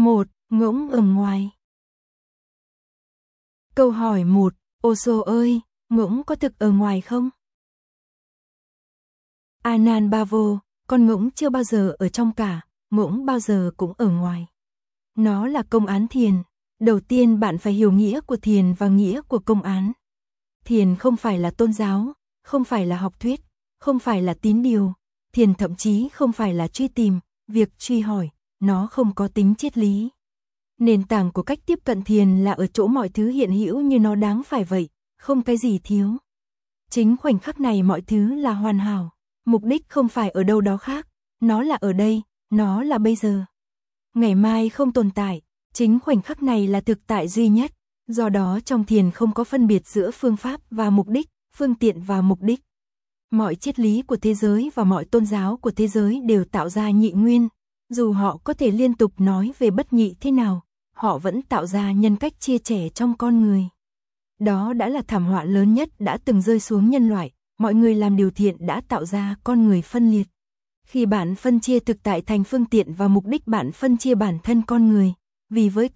1. Ngỗng ở ngoài. Câu hỏi 1. Osho ơi, ngỗng có thực ở ngoài không? Anand Bavo, con ngỗng chưa bao giờ ở trong cả, ngỗng bao giờ cũng ở ngoài. Nó là công án thiền. Đầu tiên bạn phải hiểu nghĩa của thiền và nghĩa của công án. Thiền không phải là tôn giáo, không phải là học thuyết, không phải là tín điều. Thiền thậm chí không phải là truy tìm, việc truy hỏi, nó không có tính triết lý. Nền tảng của cách tiếp cận thiền là ở chỗ mọi thứ hiện hữu như nó đáng phải vậy, không cái gì thiếu. Chính khoảnh khắc này mọi thứ là hoàn hảo, mục đích không phải ở đâu đó khác, nó là ở đây, nó là bây giờ. Ngày mai không tồn tại, chính khoảnh khắc này là thực tại duy nhất, do đó trong thiền không có phân biệt giữa phương pháp và mục đích, phương tiện và mục đích. Mọi triết lý của thế giới và mọi tôn giáo của thế giới đều tạo ra nhị nguyên, dù họ có thể liên tục nói về bất nhị thế nào, họ vẫn tạo ra nhân cách chia sẻ trong con người. Đó đã là thảm họa lớn nhất đã từng rơi xuống nhân loại, mọi người làm điều thiện đã tạo ra con người phân liệt. Khi bạn phân chia thực tại thành phương tiện và mục đích bạn phân chia bản thân con người, vì với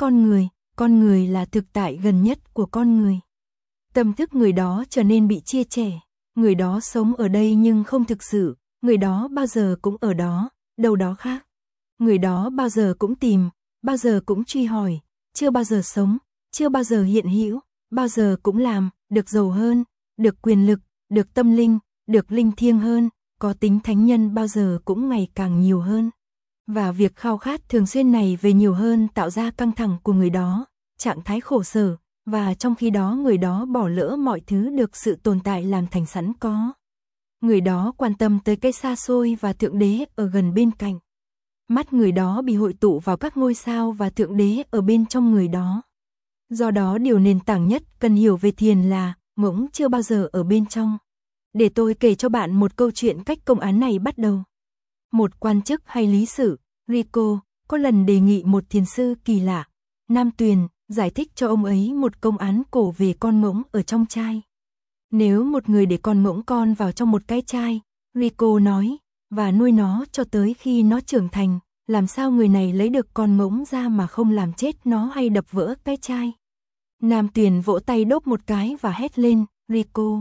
con người là thực tại gần nhất của con người. Tâm thức người đó trở nên bị chia sẻ, người đó sống ở đây nhưng không thực sự, người đó bao giờ cũng ở đó, đâu đó khác. Người đó bao giờ cũng tìm, bao giờ cũng truy hỏi, chưa bao giờ sống, chưa bao giờ hiện hữu, bao giờ cũng làm, được giàu hơn, được quyền lực, được tâm linh, được linh thiêng hơn, có tính thánh nhân bao giờ cũng ngày càng nhiều hơn. Và việc khao khát thường xuyên này về nhiều hơn tạo ra căng thẳng của người đó, trạng thái khổ sở, và trong khi đó người đó bỏ lỡ mọi thứ được sự tồn tại làm thành sẵn có. Người đó quan tâm tới cái xa xôi và Thượng Đế ở gần bên cạnh. Mắt người đó bị hội tụ vào các ngôi sao và Thượng Đế ở bên trong người đó. Do đó điều nền tảng nhất cần hiểu về thiền là ngỗng chưa bao giờ ở bên trong. Để tôi kể cho bạn một câu chuyện cách công án này bắt đầu. Một quan chức hay lý sự, Rico, có lần đề nghị một thiền sư kỳ lạ, Nam Tuyền, giải thích cho ông ấy một công án cổ về con ngỗng ở trong chai. Nếu một người để con ngỗng con vào trong một cái chai, Rico nói, và nuôi nó cho tới khi nó trưởng thành, làm sao người này lấy được con ngỗng ra mà không làm chết nó hay đập vỡ cái chai? Nam Tuyền vỗ tay đốp một cái và hét lên, Rico.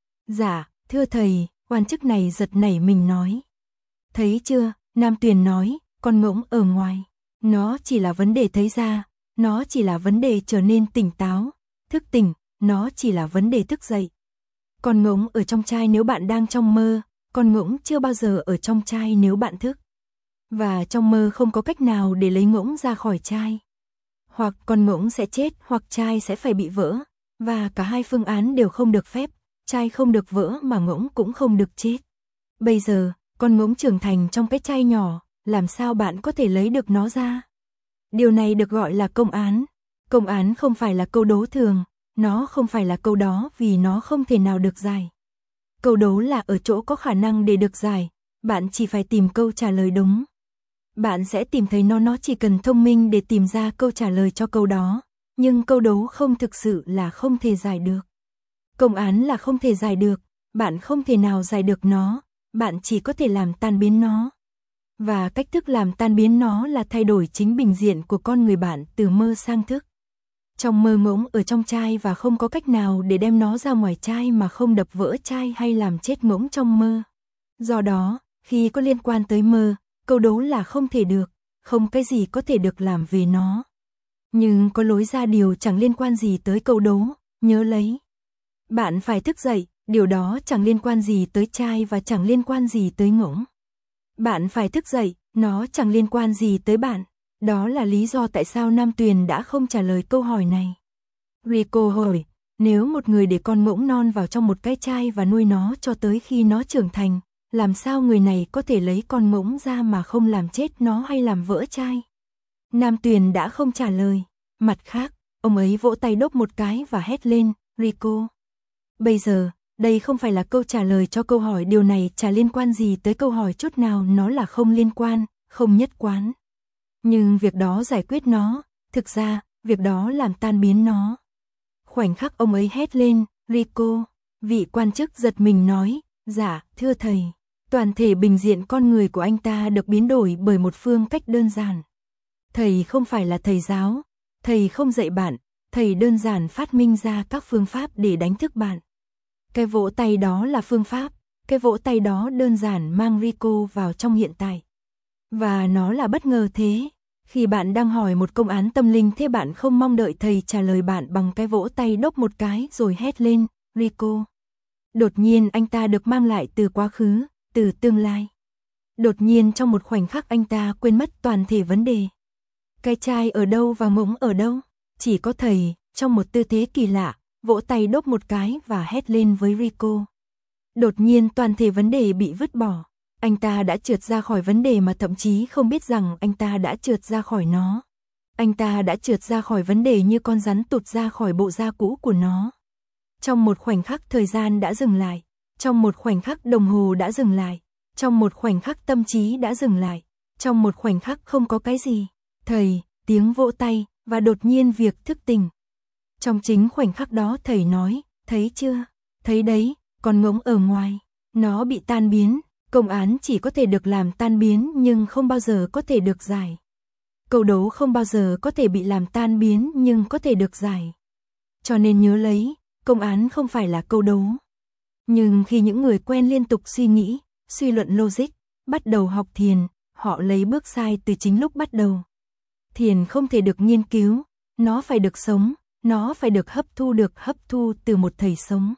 Dạ, thưa thầy, quan chức này giật nảy mình nói. Thấy chưa, Nam Tuyền nói, con ngỗng ở ngoài. Nó chỉ là vấn đề thấy ra, nó chỉ là vấn đề trở nên tỉnh táo, thức tỉnh, nó chỉ là vấn đề thức dậy. Con ngỗng ở trong chai nếu bạn đang trong mơ, con ngỗng chưa bao giờ ở trong chai nếu bạn thức. Và trong mơ không có cách nào để lấy ngỗng ra khỏi chai. Hoặc con ngỗng sẽ chết hoặc chai sẽ phải bị vỡ, và cả hai phương án đều không được phép, chai không được vỡ mà ngỗng cũng không được chết. Bây giờ, con ngỗng trưởng thành trong cái chai nhỏ, làm sao bạn có thể lấy được nó ra? Điều này được gọi là công án. Công án không phải là câu đố thường, nó không phải là câu đó vì nó không thể nào được giải. Câu đố là ở chỗ có khả năng để được giải, bạn chỉ phải tìm câu trả lời đúng. Bạn sẽ tìm thấy nó chỉ cần thông minh để tìm ra câu trả lời cho câu đó, nhưng câu đố không thực sự là không thể giải được. Công án là không thể giải được, bạn không thể nào giải được nó, bạn chỉ có thể làm tan biến nó. Và cách thức làm tan biến nó là thay đổi chính bình diện của con người bạn từ mơ sang thức. Trong mơ ngỗng ở trong chai và không có cách nào để đem nó ra ngoài chai mà không đập vỡ chai hay làm chết ngỗng trong mơ. Do đó, khi có liên quan tới mơ, câu đố là không thể được, không cái gì có thể được làm về nó. Nhưng có lối ra điều chẳng liên quan gì tới câu đố, nhớ lấy. Bạn phải thức dậy, điều đó chẳng liên quan gì tới chai và chẳng liên quan gì tới ngỗng. Bạn phải thức dậy, nó chẳng liên quan gì tới bạn. Đó là lý do tại sao Nam Tuyền đã không trả lời câu hỏi này. Rico hỏi, nếu một người để con ngỗng non vào trong một cái chai và nuôi nó cho tới khi nó trưởng thành, làm sao người này có thể lấy con ngỗng ra mà không làm chết nó hay làm vỡ chai? Nam Tuyền đã không trả lời. Mặt khác, ông ấy vỗ tay đốp một cái và hét lên, Rico. Bây giờ, đây không phải là câu trả lời cho câu hỏi, điều này chả liên quan gì tới câu hỏi chút nào, nó là không liên quan, không nhất quán. Nhưng việc đó giải quyết nó, thực ra, việc đó làm tan biến nó. Khoảnh khắc ông ấy hét lên, Rico, vị quan chức giật mình nói, dạ, thưa thầy, toàn thể bình diện con người của anh ta được biến đổi bởi một phương cách đơn giản. Thầy không phải là thầy giáo, thầy không dạy bạn, thầy đơn giản phát minh ra các phương pháp để đánh thức bạn. Cái vỗ tay đó là phương pháp, cái vỗ tay đó đơn giản mang Rico vào trong hiện tại. Và nó là bất ngờ thế. Khi bạn đang hỏi một công án tâm linh thế bạn không mong đợi thầy trả lời bạn bằng cái vỗ tay đốc một cái rồi hét lên, Rico. Đột nhiên anh ta được mang lại từ quá khứ, từ tương lai. Đột nhiên trong một khoảnh khắc anh ta quên mất toàn thể vấn đề. Cái chai ở đâu và ngỗng ở đâu? Chỉ có thầy, trong một tư thế kỳ lạ, vỗ tay đốc một cái và hét lên với Rico. Đột nhiên toàn thể vấn đề bị vứt bỏ. Anh ta đã trượt ra khỏi vấn đề mà thậm chí không biết rằng anh ta đã trượt ra khỏi nó. Anh ta đã trượt ra khỏi vấn đề như con rắn tụt ra khỏi bộ da cũ của nó. Trong một khoảnh khắc thời gian đã dừng lại. Trong một khoảnh khắc đồng hồ đã dừng lại. Trong một khoảnh khắc tâm trí đã dừng lại. Trong một khoảnh khắc không có cái gì. Thầy, tiếng vỗ tay, và đột nhiên việc thức tỉnh. Trong chính khoảnh khắc đó thầy nói, thấy chưa? Thấy đấy, con ngỗng ở ngoài. Nó bị tan biến. Công án chỉ có thể được làm tan biến nhưng không bao giờ có thể được giải. Câu đố không bao giờ có thể bị làm tan biến nhưng có thể được giải. Cho nên nhớ lấy, công án không phải là câu đố. Nhưng khi những người quen liên tục suy nghĩ, suy luận logic, bắt đầu học thiền, họ lấy bước sai từ chính lúc bắt đầu. Thiền không thể được nghiên cứu, nó phải được sống, nó phải được hấp thu từ một thầy sống.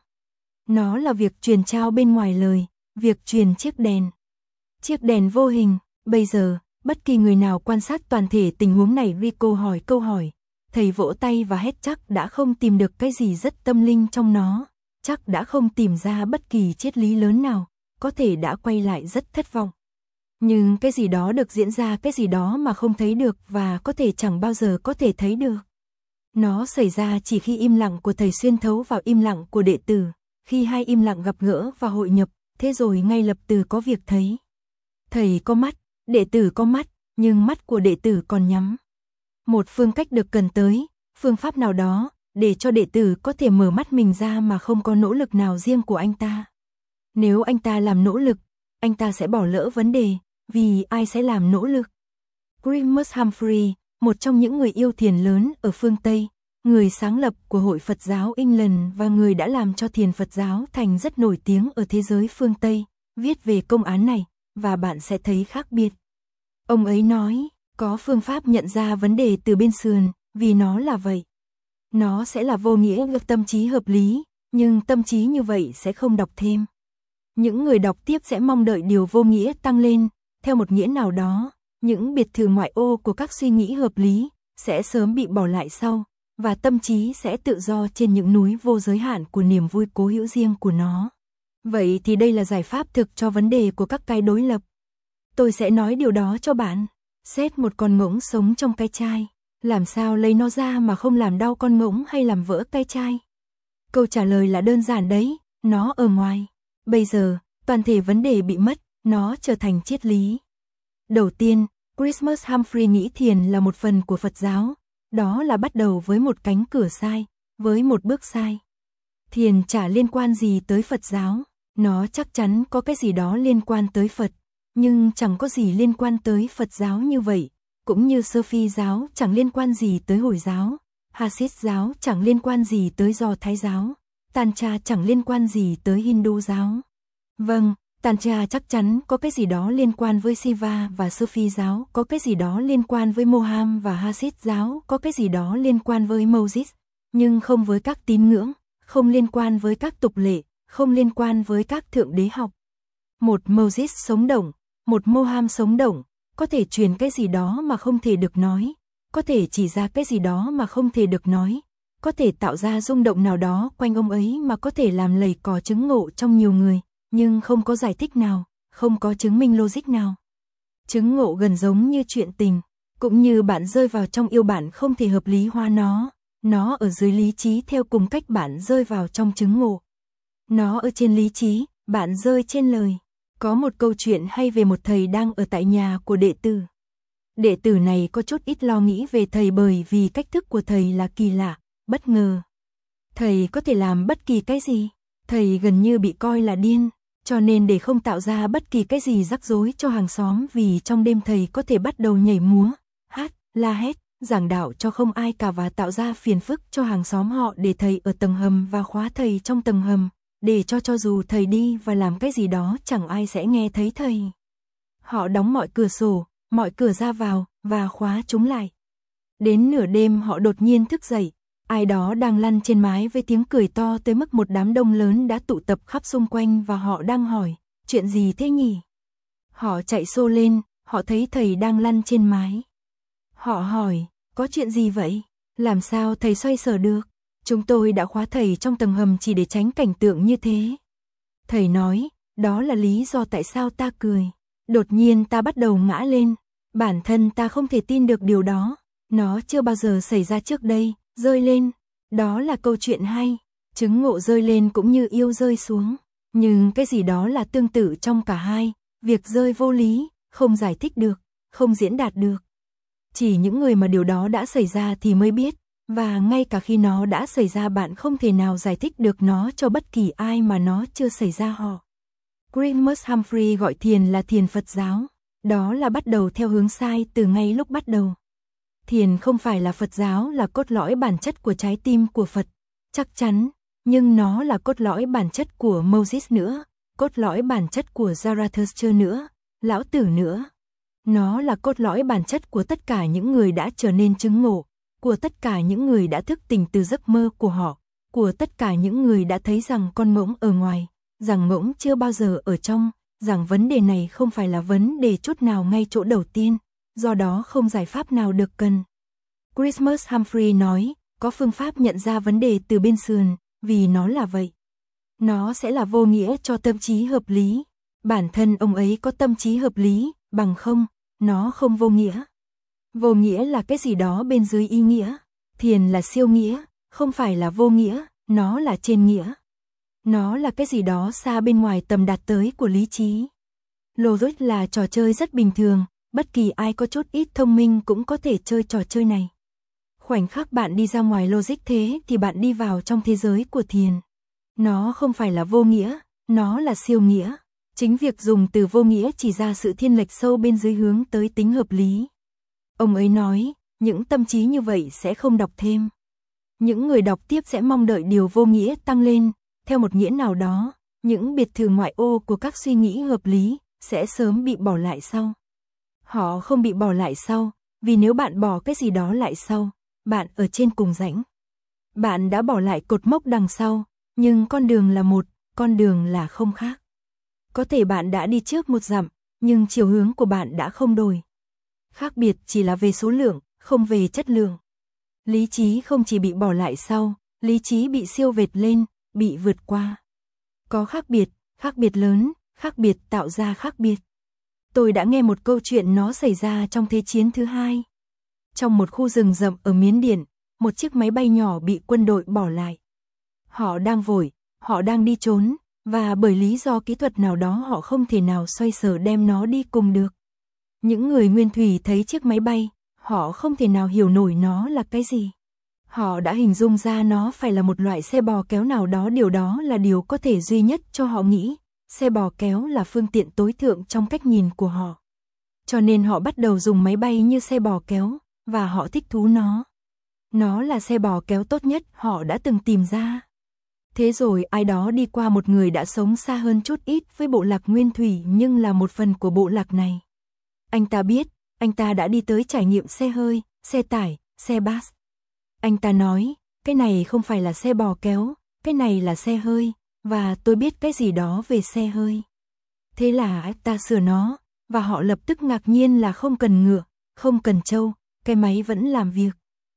Nó là việc truyền trao bên ngoài lời, việc truyền chiếc đèn. Chiếc đèn vô hình, bây giờ, bất kỳ người nào quan sát toàn thể tình huống này Rico hỏi câu hỏi. Thầy vỗ tay và hét chắc đã không tìm được cái gì rất tâm linh trong nó, chắc đã không tìm ra bất kỳ triết lý lớn nào, có thể đã quay lại rất thất vọng. Nhưng cái gì đó được diễn ra cái gì đó mà không thấy được và có thể chẳng bao giờ có thể thấy được. Nó xảy ra chỉ khi im lặng của thầy xuyên thấu vào im lặng của đệ tử, khi hai im lặng gặp gỡ và hội nhập, thế rồi ngay lập tức có việc thấy. Thầy có mắt, đệ tử có mắt, nhưng mắt của đệ tử còn nhắm. Một phương cách được cần tới, phương pháp nào đó, để cho đệ tử có thể mở mắt mình ra mà không có nỗ lực nào riêng của anh ta. Nếu anh ta làm nỗ lực, anh ta sẽ bỏ lỡ vấn đề, vì ai sẽ làm nỗ lực? Christmas Humphrey, một trong những người yêu thiền lớn ở phương Tây, người sáng lập của Hội Phật giáo England và người đã làm cho thiền Phật giáo thành rất nổi tiếng ở thế giới phương Tây, viết về công án này, và bạn sẽ thấy khác biệt. Ông ấy nói, có phương pháp nhận ra vấn đề từ bên sườn, vì nó là vậy. Nó sẽ là vô nghĩa tâm trí hợp lý, nhưng tâm trí như vậy sẽ không đọc thêm. Những người đọc tiếp sẽ mong đợi điều vô nghĩa tăng lên, theo một nghĩa nào đó, những biệt thự ngoại ô của các suy nghĩ hợp lý, sẽ sớm bị bỏ lại sau, và tâm trí sẽ tự do trên những núi vô giới hạn của niềm vui cố hữu riêng của nó. Vậy thì đây là giải pháp thực cho vấn đề của các cái đối lập. Tôi sẽ nói điều đó cho bạn. Xét một con ngỗng sống trong cái chai, làm sao lấy nó ra mà không làm đau con ngỗng hay làm vỡ cái chai? Câu trả lời là đơn giản đấy, nó ở ngoài. Bây giờ, toàn thể vấn đề bị mất, nó trở thành triết lý. Đầu tiên, Christmas Humphrey nghĩ thiền là một phần của Phật giáo, đó là bắt đầu với một cánh cửa sai, với một bước sai. Thiền chả liên quan gì tới Phật giáo, nó chắc chắn có cái gì đó liên quan tới Phật, nhưng chẳng có gì liên quan tới Phật giáo như vậy, cũng như Sơ-phi giáo chẳng liên quan gì tới Hồi giáo, Hasid giáo chẳng liên quan gì tới Do Thái giáo, Tantra chẳng liên quan gì tới Hindu giáo. Vâng, Tantra chắc chắn có cái gì đó liên quan với Shiva và Sơ-phi giáo, có cái gì đó liên quan với Moham và Hasid giáo, có cái gì đó liên quan với Moses, nhưng không với các tín ngưỡng, không liên quan với các tục lệ, không liên quan với các thượng đế học. Một Moses sống động, một Moham sống động, có thể truyền cái gì đó mà không thể được nói, có thể chỉ ra cái gì đó mà không thể được nói, có thể tạo ra rung động nào đó quanh ông ấy mà có thể làm lầy cò chứng ngộ trong nhiều người, nhưng không có giải thích nào, không có chứng minh logic nào. Chứng ngộ gần giống như chuyện tình, cũng như bạn rơi vào trong yêu bạn không thể hợp lý hóa nó ở dưới lý trí theo cùng cách bạn rơi vào trong chứng ngộ. Nó ở trên lý trí, bạn rơi trên lời. Có một câu chuyện hay về một thầy đang ở tại nhà của đệ tử. Đệ tử này có chút ít lo nghĩ về thầy bởi vì cách thức của thầy là kỳ lạ, bất ngờ. Thầy có thể làm bất kỳ cái gì, thầy gần như bị coi là điên, cho nên để không tạo ra bất kỳ cái gì rắc rối cho hàng xóm vì trong đêm thầy có thể bắt đầu nhảy múa, hát, la hét, giảng đạo cho không ai cả và tạo ra phiền phức cho hàng xóm họ để thầy ở tầng hầm và khóa thầy trong tầng hầm, để cho dù thầy đi và làm cái gì đó chẳng ai sẽ nghe thấy thầy. Họ đóng mọi cửa sổ, mọi cửa ra vào và khóa chúng lại. Đến nửa đêm họ đột nhiên thức dậy, ai đó đang lăn trên mái với tiếng cười to tới mức một đám đông lớn đã tụ tập khắp xung quanh và họ đang hỏi, chuyện gì thế nhỉ? Họ chạy xô lên, họ thấy thầy đang lăn trên mái. Họ hỏi, có chuyện gì vậy? Làm sao thầy xoay sở được? Chúng tôi đã khóa thầy trong tầng hầm chỉ để tránh cảnh tượng như thế. Thầy nói, đó là lý do tại sao ta cười. Đột nhiên ta bắt đầu ngã lên. Bản thân ta không thể tin được điều đó. Nó chưa bao giờ xảy ra trước đây, rơi lên. Đó là câu chuyện hay. Chứng ngộ rơi lên cũng như yêu rơi xuống. Nhưng cái gì đó là tương tự trong cả hai. Việc rơi vô lý, không giải thích được, không diễn đạt được. Chỉ những người mà điều đó đã xảy ra thì mới biết. Và ngay cả khi nó đã xảy ra bạn không thể nào giải thích được nó cho bất kỳ ai mà nó chưa xảy ra họ. Christmas Humphrey gọi thiền là thiền Phật giáo. Đó là bắt đầu theo hướng sai từ ngay lúc bắt đầu. Thiền không phải là Phật giáo là cốt lõi bản chất của trái tim của Phật, chắc chắn, nhưng nó là cốt lõi bản chất của Moses nữa, cốt lõi bản chất của Zarathustra nữa, Lão Tử nữa. Nó là cốt lõi bản chất của tất cả những người đã trở nên chứng ngộ, của tất cả những người đã thức tỉnh từ giấc mơ của họ, của tất cả những người đã thấy rằng con ngỗng ở ngoài, rằng ngỗng chưa bao giờ ở trong, rằng vấn đề này không phải là vấn đề chút nào ngay chỗ đầu tiên, do đó không giải pháp nào được cần. Christmas Humphrey nói, có phương pháp nhận ra vấn đề từ bên sườn, vì nó là vậy. Nó sẽ là vô nghĩa cho tâm trí hợp lý. Bản thân ông ấy có tâm trí hợp lý, bằng không, nó không vô nghĩa. Vô nghĩa là cái gì đó bên dưới ý nghĩa. Thiền là siêu nghĩa, không phải là vô nghĩa, nó là trên nghĩa. Nó là cái gì đó xa bên ngoài tầm đạt tới của lý trí. Logic là trò chơi rất bình thường, bất kỳ ai có chút ít thông minh cũng có thể chơi trò chơi này. Khoảnh khắc bạn đi ra ngoài logic thế thì bạn đi vào trong thế giới của thiền. Nó không phải là vô nghĩa, nó là siêu nghĩa. Chính việc dùng từ vô nghĩa chỉ ra sự thiên lệch sâu bên dưới hướng tới tính hợp lý. Ông ấy nói, những tâm trí như vậy sẽ không đọc thêm. Những người đọc tiếp sẽ mong đợi điều vô nghĩa tăng lên, theo một nghĩa nào đó, những biệt thự ngoại ô của các suy nghĩ hợp lý sẽ sớm bị bỏ lại sau. Họ không bị bỏ lại sau, vì nếu bạn bỏ cái gì đó lại sau, bạn ở trên cùng rãnh. Bạn đã bỏ lại cột mốc đằng sau, nhưng con đường là một, con đường là không khác. Có thể bạn đã đi trước một dặm, nhưng chiều hướng của bạn đã không đổi. Khác biệt chỉ là về số lượng, không về chất lượng. Lý trí không chỉ bị bỏ lại sau, lý trí bị siêu vệt lên, bị vượt qua. Có khác biệt lớn, khác biệt tạo ra khác biệt. Tôi đã nghe một câu chuyện nó xảy ra trong Thế chiến thứ hai. Trong một khu rừng rậm ở Miến Điện, một chiếc máy bay nhỏ bị quân đội bỏ lại. Họ đang vội, họ đang đi trốn, và bởi lý do kỹ thuật nào đó họ không thể nào xoay sở đem nó đi cùng được. Những người nguyên thủy thấy chiếc máy bay, họ không thể nào hiểu nổi nó là cái gì. Họ đã hình dung ra nó phải là một loại xe bò kéo nào đó, điều đó là điều có thể duy nhất cho họ nghĩ. Xe bò kéo là phương tiện tối thượng trong cách nhìn của họ. Cho nên họ bắt đầu dùng máy bay như xe bò kéo, và họ thích thú nó. Nó là xe bò kéo tốt nhất họ đã từng tìm ra. Thế rồi ai đó đi qua, một người đã sống xa hơn chút ít với bộ lạc nguyên thủy nhưng là một phần của bộ lạc này. Anh ta biết, anh ta đã đi tới trải nghiệm xe hơi, xe tải, xe bus. Anh ta nói, cái này không phải là xe bò kéo, cái này là xe hơi, và tôi biết cái gì đó về xe hơi. Thế là anh ta sửa nó, và họ lập tức ngạc nhiên là không cần ngựa, không cần trâu, cái máy vẫn làm việc.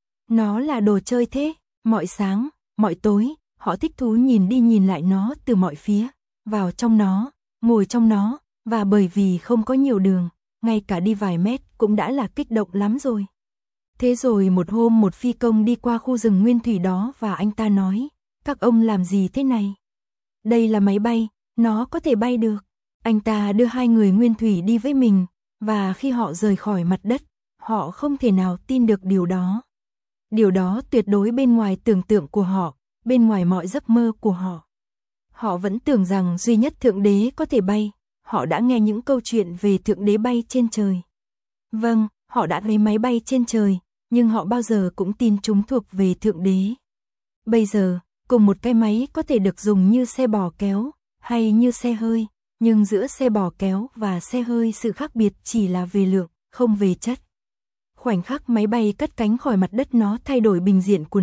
Nó là đồ chơi thế, mọi sáng, mọi tối, họ thích thú nhìn đi nhìn lại nó từ mọi phía, vào trong nó, ngồi trong nó, và bởi vì không có nhiều đường, ngay cả đi vài mét cũng đã là kích động lắm rồi. Thế rồi một hôm một phi công đi qua khu rừng nguyên thủy đó và anh ta nói, các ông làm gì thế này? Đây là máy bay, nó có thể bay được. Anh ta đưa hai người nguyên thủy đi với mình, và khi họ rời khỏi mặt đất, họ không thể nào tin được điều đó. Điều đó tuyệt đối bên ngoài tưởng tượng của họ, bên ngoài mọi giấc mơ của họ. Họ vẫn tưởng rằng duy nhất Thượng Đế có thể bay, họ đã nghe những câu chuyện về Thượng Đế bay trên trời. Vâng, họ đã thấy máy bay trên trời, nhưng họ bao giờ cũng tin chúng thuộc về Thượng Đế. Bây giờ, cùng một cái máy có thể được dùng như xe bò kéo, hay như xe hơi, nhưng giữa xe bò kéo và xe hơi sự khác biệt chỉ là về lượng, không về chất. Khoảnh khắc máy bay cất cánh khỏi mặt đất nó thay đổi bình diện của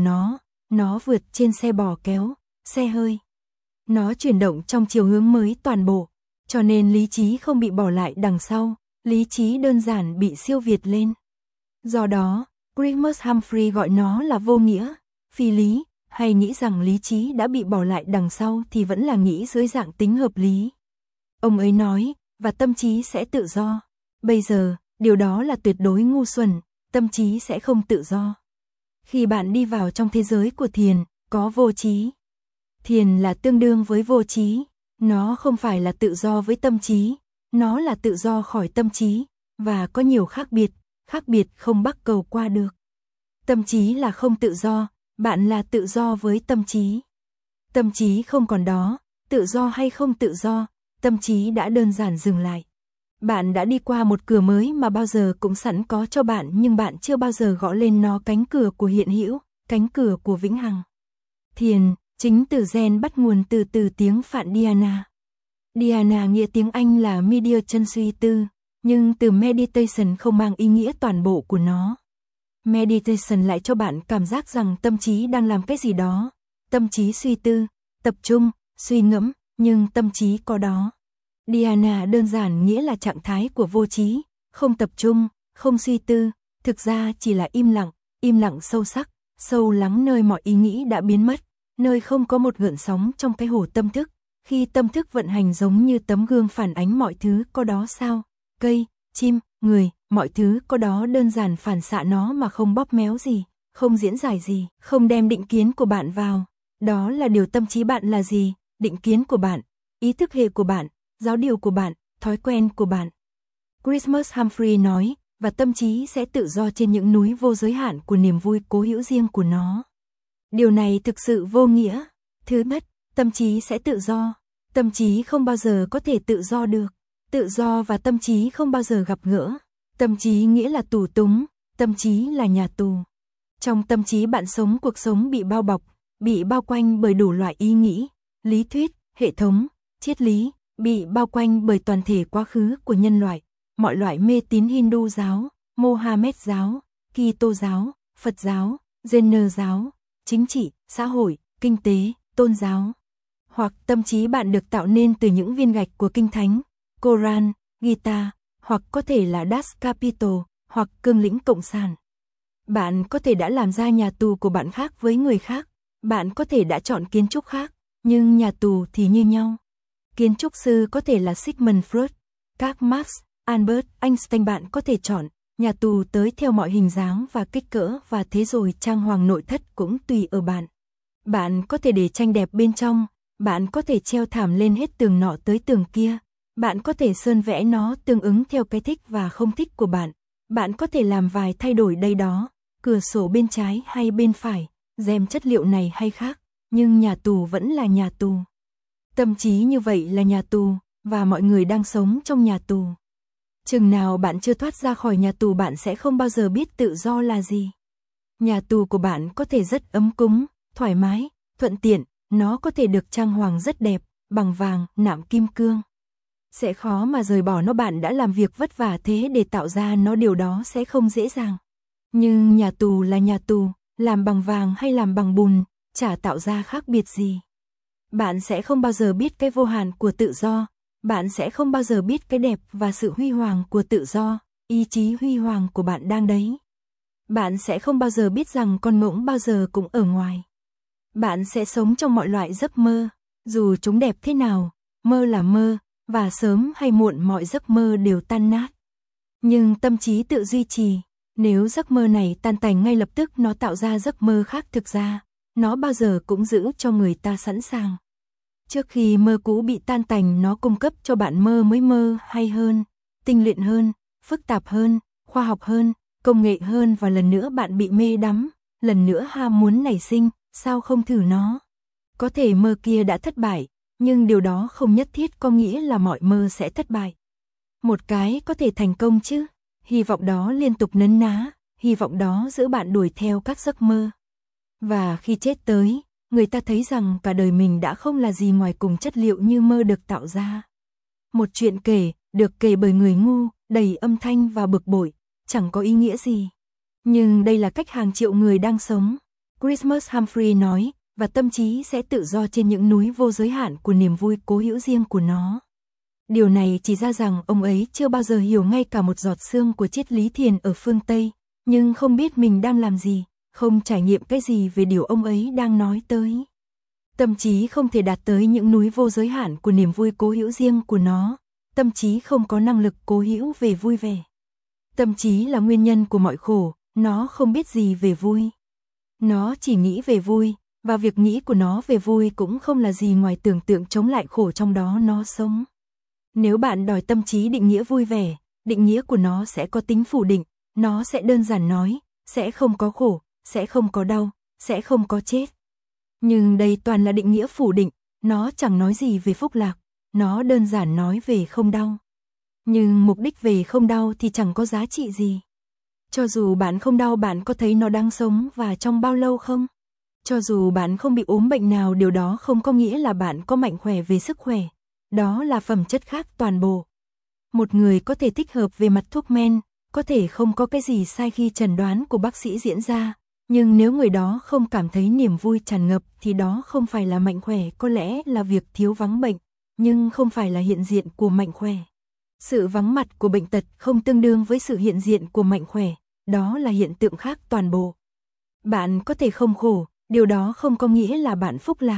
nó vượt trên xe bò kéo, xe hơi. Nó chuyển động trong chiều hướng mới toàn bộ, cho nên lý trí không bị bỏ lại đằng sau, lý trí đơn giản bị siêu việt lên. Do đó, Christmas Humphrey gọi nó là vô nghĩa, phi lý, hay nghĩ rằng lý trí đã bị bỏ lại đằng sau thì vẫn là nghĩ dưới dạng tính hợp lý. Ông ấy nói, và tâm trí sẽ tự do. Bây giờ, điều đó là tuyệt đối ngu xuẩn, tâm trí sẽ không tự do. Khi bạn đi vào trong thế giới của thiền, có vô trí. Thiền là tương đương với vô trí, nó không phải là tự do với tâm trí, nó là tự do khỏi tâm trí, và có nhiều khác biệt không bắc cầu qua được. Tâm trí là không tự do, bạn là tự do với tâm trí. Tâm trí không còn đó, tự do hay không tự do, tâm trí đã đơn giản dừng lại. Bạn đã đi qua một cửa mới mà bao giờ cũng sẵn có cho bạn nhưng bạn chưa bao giờ gõ lên nó cánh cửa của hiện hữu, cánh cửa của vĩnh hằng. Thiền, chính từ Zen bắt nguồn từ tiếng Phạn Dhyana. Dhyana nghĩa tiếng Anh là media chân suy tư, nhưng từ meditation không mang ý nghĩa toàn bộ của nó. Meditation lại cho bạn cảm giác rằng tâm trí đang làm cái gì đó, tâm trí suy tư, tập trung, suy ngẫm, nhưng tâm trí có đó. Dhyana đơn giản nghĩa là trạng thái của vô trí, không tập trung, không suy tư, thực ra chỉ là im lặng sâu sắc, sâu lắng nơi mọi ý nghĩ đã biến mất, nơi không có một gợn sóng trong cái hồ tâm thức, khi tâm thức vận hành giống như tấm gương phản ánh mọi thứ có đó sao, cây, chim, người, mọi thứ có đó đơn giản phản xạ nó mà không bóp méo gì, không diễn giải gì, không đem định kiến của bạn vào. Đó là điều tâm trí bạn là gì, định kiến của bạn, ý thức hệ của bạn, giáo điều của bạn, thói quen của bạn. Christmas Humphrey nói, và tâm trí sẽ tự do trên những núi vô giới hạn của niềm vui cố hữu riêng của nó. Điều này thực sự vô nghĩa. Thứ nhất, tâm trí sẽ tự do. Tâm trí không bao giờ có thể tự do được. Tự do và tâm trí không bao giờ gặp gỡ. Tâm trí nghĩa là tù túng, tâm trí là nhà tù. Trong tâm trí bạn sống cuộc sống bị bao bọc, bị bao quanh bởi đủ loại ý nghĩ, lý thuyết, hệ thống, triết lý, bị bao quanh bởi toàn thể quá khứ của nhân loại, mọi loại mê tín Hindu giáo, Mohammed giáo, Kitô giáo, Phật giáo, Jain giáo, chính trị, xã hội, kinh tế, tôn giáo. Hoặc tâm trí bạn được tạo nên từ những viên gạch của Kinh Thánh, Koran, Gita, hoặc có thể là Das Kapital, hoặc cương lĩnh cộng sản. Bạn có thể đã làm ra nhà tù của bạn khác với người khác, bạn có thể đã chọn kiến trúc khác, nhưng nhà tù thì như nhau. Kiến trúc sư có thể là Sigmund Freud, Karl Marx, Albert Einstein, bạn có thể chọn nhà tù tới theo mọi hình dáng và kích cỡ và thế rồi trang hoàng nội thất cũng tùy ở bạn. Bạn có thể để tranh đẹp bên trong, bạn có thể treo thảm lên hết tường nọ tới tường kia, bạn có thể sơn vẽ nó tương ứng theo cái thích và không thích của bạn. Bạn có thể làm vài thay đổi đây đó, cửa sổ bên trái hay bên phải, rèm chất liệu này hay khác, nhưng nhà tù vẫn là nhà tù. Tâm trí như vậy là nhà tù, và mọi người đang sống trong nhà tù. Chừng nào bạn chưa thoát ra khỏi nhà tù bạn sẽ không bao giờ biết tự do là gì. Nhà tù của bạn có thể rất ấm cúng, thoải mái, thuận tiện, nó có thể được trang hoàng rất đẹp, bằng vàng, nạm kim cương. Sẽ khó mà rời bỏ nó, bạn đã làm việc vất vả thế để tạo ra nó, điều đó sẽ không dễ dàng. Nhưng nhà tù là nhà tù, làm bằng vàng hay làm bằng bùn, chả tạo ra khác biệt gì. Bạn sẽ không bao giờ biết cái vô hạn của tự do, bạn sẽ không bao giờ biết cái đẹp và sự huy hoàng của tự do, ý chí huy hoàng của bạn đang đấy. Bạn sẽ không bao giờ biết rằng con ngỗng bao giờ cũng ở ngoài. Bạn sẽ sống trong mọi loại giấc mơ, dù chúng đẹp thế nào, mơ là mơ, và sớm hay muộn mọi giấc mơ đều tan nát. Nhưng tâm trí tự duy trì, nếu giấc mơ này tan tành ngay lập tức nó tạo ra giấc mơ khác, thực ra, nó bao giờ cũng giữ cho người ta sẵn sàng. Trước khi mơ cũ bị tan tành nó cung cấp cho bạn mơ mới, mơ hay hơn, tinh luyện hơn, phức tạp hơn, khoa học hơn, công nghệ hơn, và lần nữa bạn bị mê đắm, lần nữa ham muốn nảy sinh, sao không thử nó? Có thể mơ kia đã thất bại, nhưng điều đó không nhất thiết có nghĩa là mọi mơ sẽ thất bại. Một cái có thể thành công chứ. hy vọng đó liên tục nấn ná, hy vọng đó giữ bạn đuổi theo các giấc mơ. Và khi chết tới, người ta thấy rằng cả đời mình đã không là gì ngoài cùng chất liệu như mơ được tạo ra. Một chuyện kể, được kể bởi người ngu, đầy âm thanh và bực bội, chẳng có ý nghĩa gì. Nhưng đây là cách hàng triệu người đang sống. Christmas Humphrey nói, và tâm trí sẽ tự do trên những núi vô giới hạn của niềm vui cố hữu riêng của nó. Điều này chỉ ra rằng ông ấy chưa bao giờ hiểu ngay cả một giọt sương của triết lý thiền ở phương Tây, nhưng không biết mình đang làm gì, không trải nghiệm cái gì về điều ông ấy đang nói tới. Tâm trí không thể đạt tới những núi vô giới hạn của niềm vui cố hữu riêng của nó, tâm trí không có năng lực cố hữu về vui vẻ. Tâm trí là nguyên nhân của mọi khổ, nó không biết gì về vui. Nó chỉ nghĩ về vui, và việc nghĩ của nó về vui cũng không là gì ngoài tưởng tượng chống lại khổ trong đó nó sống. Nếu bạn đòi tâm trí định nghĩa vui vẻ, định nghĩa của nó sẽ có tính phủ định, nó sẽ đơn giản nói, sẽ không có khổ, sẽ không có đau, sẽ không có chết. Nhưng đây toàn là định nghĩa phủ định, nó chẳng nói gì về phúc lạc, nó đơn giản nói về không đau. Nhưng mục đích về không đau thì chẳng có giá trị gì. Cho dù bạn không đau, bạn có thấy nó đang sống và trong bao lâu không? Cho dù bạn không bị ốm bệnh nào, điều đó không có nghĩa là bạn có mạnh khỏe về sức khỏe. Đó là phẩm chất khác toàn bộ. Một người có thể thích hợp về mặt thuốc men, có thể không có cái gì sai khi chẩn đoán của bác sĩ diễn ra, nhưng nếu người đó không cảm thấy niềm vui tràn ngập thì đó không phải là mạnh khỏe, có lẽ là việc thiếu vắng bệnh, nhưng không phải là hiện diện của mạnh khỏe. Sự vắng mặt của bệnh tật không tương đương với sự hiện diện của mạnh khỏe, đó là hiện tượng khác toàn bộ. Bạn có thể không khổ, điều đó không có nghĩa là bạn phúc lạc.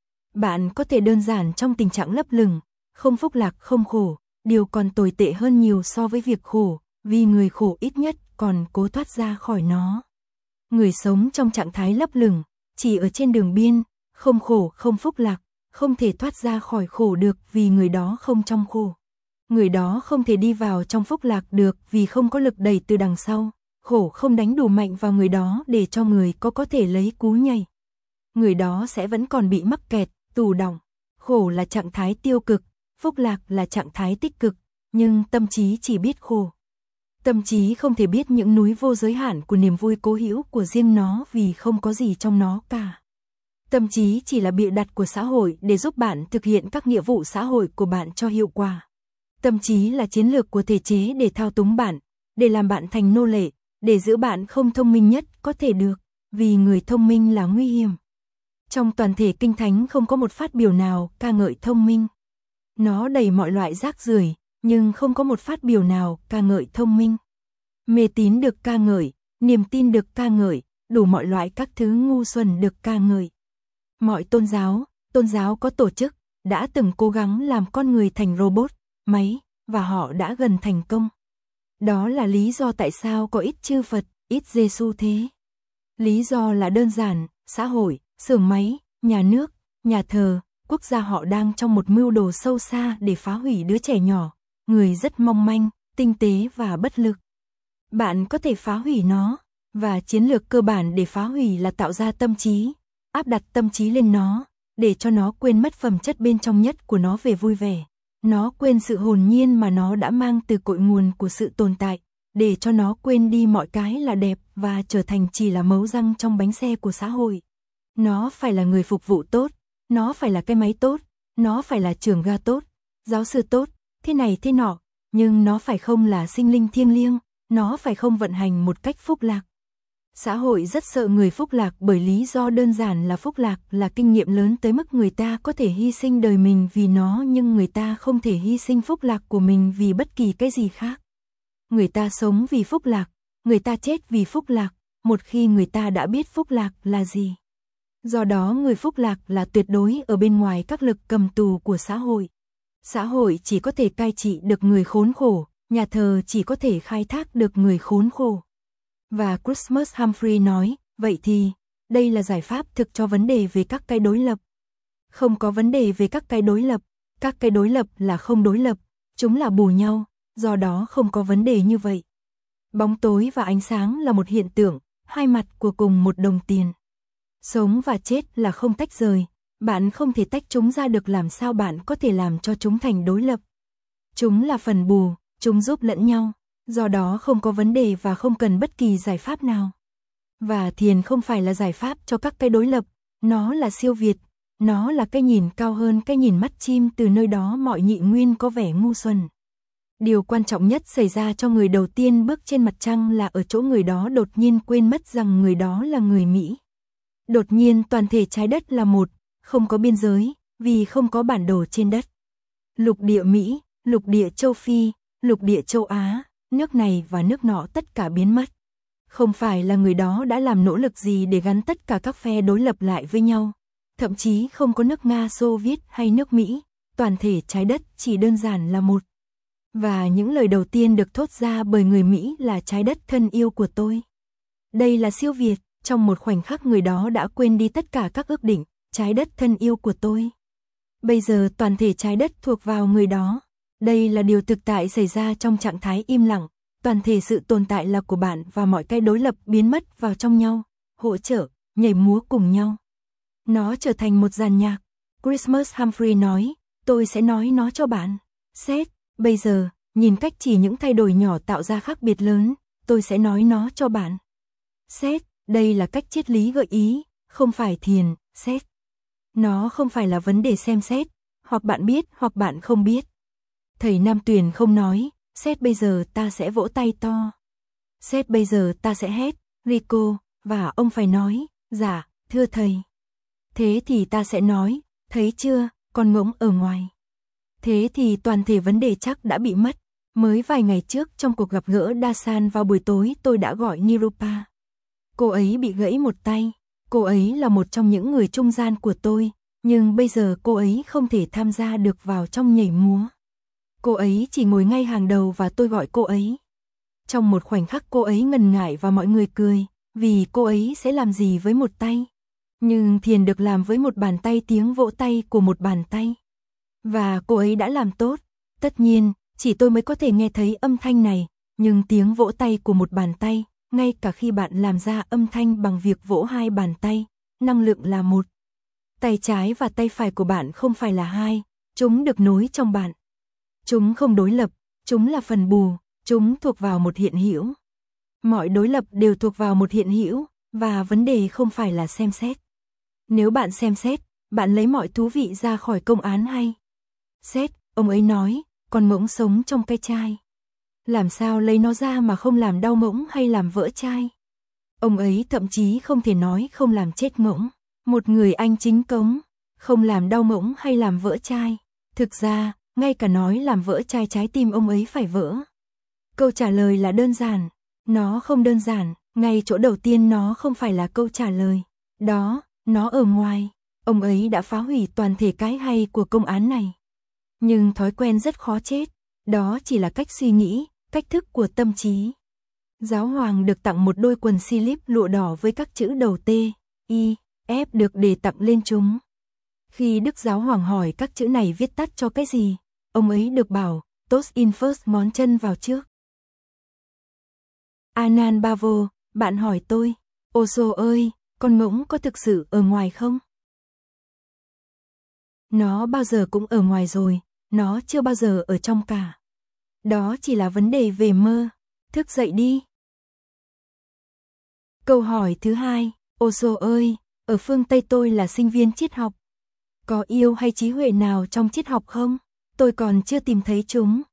Bạn có thể đơn giản trong tình trạng lấp lửng, không phúc lạc không khổ, điều còn tồi tệ hơn nhiều so với việc khổ, vì người khổ ít nhất còn cố thoát ra khỏi nó. Người sống trong trạng thái lấp lửng, chỉ ở trên đường biên, không khổ không phúc lạc, không thể thoát ra khỏi khổ được vì người đó không trong khổ. Người đó không thể đi vào trong phúc lạc được vì không có lực đẩy từ đằng sau, khổ không đánh đủ mạnh vào người đó để cho người có thể lấy cú nhảy. Người đó sẽ vẫn còn bị mắc kẹt, tù đọng. Khổ là trạng thái tiêu cực, phúc lạc là trạng thái tích cực, nhưng tâm trí chỉ biết khổ. Tâm trí không thể biết những núi vô giới hạn của niềm vui cố hữu của riêng nó vì không có gì trong nó cả. Tâm trí chỉ là bịa đặt của xã hội để giúp bạn thực hiện các nghĩa vụ xã hội của bạn cho hiệu quả. Tâm trí là chiến lược của thể chế để thao túng bạn, để làm bạn thành nô lệ, để giữ bạn không thông minh nhất có thể được, vì người thông minh là nguy hiểm. Trong toàn thể Kinh Thánh không có một phát biểu nào ca ngợi thông minh. Nó đầy mọi loại rác rưởi, nhưng không có một phát biểu nào ca ngợi thông minh. Mê tín được ca ngợi, niềm tin được ca ngợi, đủ mọi loại các thứ ngu xuẩn được ca ngợi. Mọi tôn giáo có tổ chức, đã từng cố gắng làm con người thành robot, máy, và họ đã gần thành công. Đó là lý do tại sao có ít chư Phật, ít Giêsu thế. Lý do là đơn giản, xã hội, xưởng máy, nhà nước, nhà thờ, quốc gia họ đang trong một mưu đồ sâu xa để phá hủy đứa trẻ nhỏ, người rất mong manh, tinh tế và bất lực. Bạn có thể phá hủy nó, và chiến lược cơ bản để phá hủy là tạo ra tâm trí, áp đặt tâm trí lên nó, để cho nó quên mất phẩm chất bên trong nhất của nó về vui vẻ. Nó quên sự hồn nhiên mà nó đã mang từ cội nguồn của sự tồn tại, để cho nó quên đi mọi cái là đẹp và trở thành chỉ là mấu răng trong bánh xe của xã hội. Nó phải là người phục vụ tốt, nó phải là cái máy tốt, nó phải là trưởng ga tốt, giáo sư tốt, thế này thế nọ, nhưng nó phải không là sinh linh thiêng liêng, nó phải không vận hành một cách phúc lạc. Xã hội rất sợ người phúc lạc bởi lý do đơn giản là phúc lạc là kinh nghiệm lớn tới mức người ta có thể hy sinh đời mình vì nó, nhưng người ta không thể hy sinh phúc lạc của mình vì bất kỳ cái gì khác. Người ta sống vì phúc lạc, người ta chết vì phúc lạc, một khi người ta đã biết phúc lạc là gì. Do đó người phúc lạc là tuyệt đối ở bên ngoài các lực cầm tù của xã hội. Xã hội chỉ có thể cai trị được người khốn khổ, nhà thờ chỉ có thể khai thác được người khốn khổ. Và Christmas Humphrey nói, vậy thì, đây là giải pháp thực cho vấn đề về các cái đối lập. Không có vấn đề về các cái đối lập là không đối lập, chúng là bù nhau, do đó không có vấn đề như vậy. Bóng tối và ánh sáng là một hiện tượng, hai mặt của cùng một đồng tiền. Sống và chết là không tách rời, bạn không thể tách chúng ra được, làm sao bạn có thể làm cho chúng thành đối lập. Chúng là phần bù, chúng giúp lẫn nhau. Do đó không có vấn đề và không cần bất kỳ giải pháp nào. Và thiền không phải là giải pháp cho các cái đối lập, nó là siêu việt, nó là cái nhìn cao hơn cái nhìn mắt chim, từ nơi đó mọi nhị nguyên có vẻ ngu xuẩn. Điều quan trọng nhất xảy ra cho người đầu tiên bước trên mặt trăng là ở chỗ người đó đột nhiên quên mất rằng người đó là người Mỹ. Đột nhiên toàn thể trái đất là một, không có biên giới, vì không có bản đồ trên đất. Lục địa Mỹ, lục địa châu Phi, lục địa châu Á, nước này và nước nọ tất cả biến mất. Không phải là người đó đã làm nỗ lực gì để gắn tất cả các phe đối lập lại với nhau. Thậm chí không có nước Nga, Xô Viết hay nước Mỹ, toàn thể trái đất chỉ đơn giản là một. Và những lời đầu tiên được thốt ra bởi người Mỹ là trái đất thân yêu của tôi. Đây là siêu việt, trong một khoảnh khắc người đó đã quên đi tất cả các ước định, trái đất thân yêu của tôi. Bây giờ toàn thể trái đất thuộc vào người đó. Đây là điều thực tại xảy ra trong trạng thái im lặng, toàn thể sự tồn tại là của bạn và mọi cái đối lập biến mất vào trong nhau, hỗ trợ, nhảy múa cùng nhau. Nó trở thành một dàn nhạc. Christmas Humphrey nói, tôi sẽ nói nó cho bạn. Seth, bây giờ, nhìn cách chỉ những thay đổi nhỏ tạo ra khác biệt lớn, tôi sẽ nói nó cho bạn. Seth, đây là cách triết lý gợi ý, không phải thiền, Seth. Nó không phải là vấn đề xem xét, hoặc bạn biết hoặc bạn không biết. Thầy Nam Tuyền không nói, Seth bây giờ ta sẽ vỗ tay to. Seth bây giờ ta sẽ hét, Rico, và ông phải nói, dạ, thưa thầy. Thế thì ta sẽ nói, thấy chưa, con ngỗng ở ngoài. Thế thì toàn thể vấn đề chắc đã bị mất. Mới vài ngày trước trong cuộc gặp gỡ Dasan vào buổi tối tôi đã gọi Nirupa. Cô ấy bị gãy một tay. Cô ấy là một trong những người trung gian của tôi, nhưng bây giờ cô ấy không thể tham gia được vào trong nhảy múa. Cô ấy chỉ ngồi ngay hàng đầu và tôi gọi cô ấy. Trong một khoảnh khắc cô ấy ngần ngại và mọi người cười, vì cô ấy sẽ làm gì với một tay. Nhưng thiền được làm với một bàn tay, tiếng vỗ tay của một bàn tay. Và cô ấy đã làm tốt. Tất nhiên, chỉ tôi mới có thể nghe thấy âm thanh này, nhưng tiếng vỗ tay của một bàn tay, ngay cả khi bạn làm ra âm thanh bằng việc vỗ hai bàn tay, năng lượng là một. Tay trái và tay phải của bạn không phải là hai, chúng được nối trong bạn. Chúng không đối lập, chúng là phần bù, chúng thuộc vào một hiện hữu. Mọi đối lập đều thuộc vào một hiện hữu, và vấn đề không phải là xem xét. Nếu bạn xem xét, bạn lấy mọi thú vị ra khỏi công án hay. Seth, ông ấy nói, con ngỗng sống trong cái chai. Làm sao lấy nó ra mà không làm đau ngỗng hay làm vỡ chai? Ông ấy thậm chí không thể nói không làm chết ngỗng. Một người Anh chính cống, không làm đau ngỗng hay làm vỡ chai. Thực ra, ngay cả nói làm vỡ chai trái tim ông ấy phải vỡ. Câu trả lời là đơn giản. Nó không đơn giản, ngay chỗ đầu tiên nó không phải là câu trả lời. Đó, nó ở ngoài. Ông ấy đã phá hủy toàn thể cái hay của công án này. Nhưng thói quen rất khó chết. Đó chỉ là cách suy nghĩ, cách thức của tâm trí. Giáo hoàng được tặng một đôi quần slip lụa đỏ với các chữ đầu T, I, F được đề tặng lên chúng. Khi Đức Giáo hoàng hỏi các chữ này viết tắt cho cái gì, ông ấy được bảo, toes in first, ngón chân vào trước. Anand Bavo, bạn hỏi tôi, Osho ơi, con ngỗng có thực sự ở ngoài không? Nó bao giờ cũng ở ngoài rồi, nó chưa bao giờ ở trong cả. Đó chỉ là vấn đề về mơ. Thức dậy đi. Câu hỏi thứ hai, Osho ơi, ở phương Tây tôi là sinh viên triết học. Có yêu hay trí huệ nào trong triết học không? Tôi còn chưa tìm thấy chúng.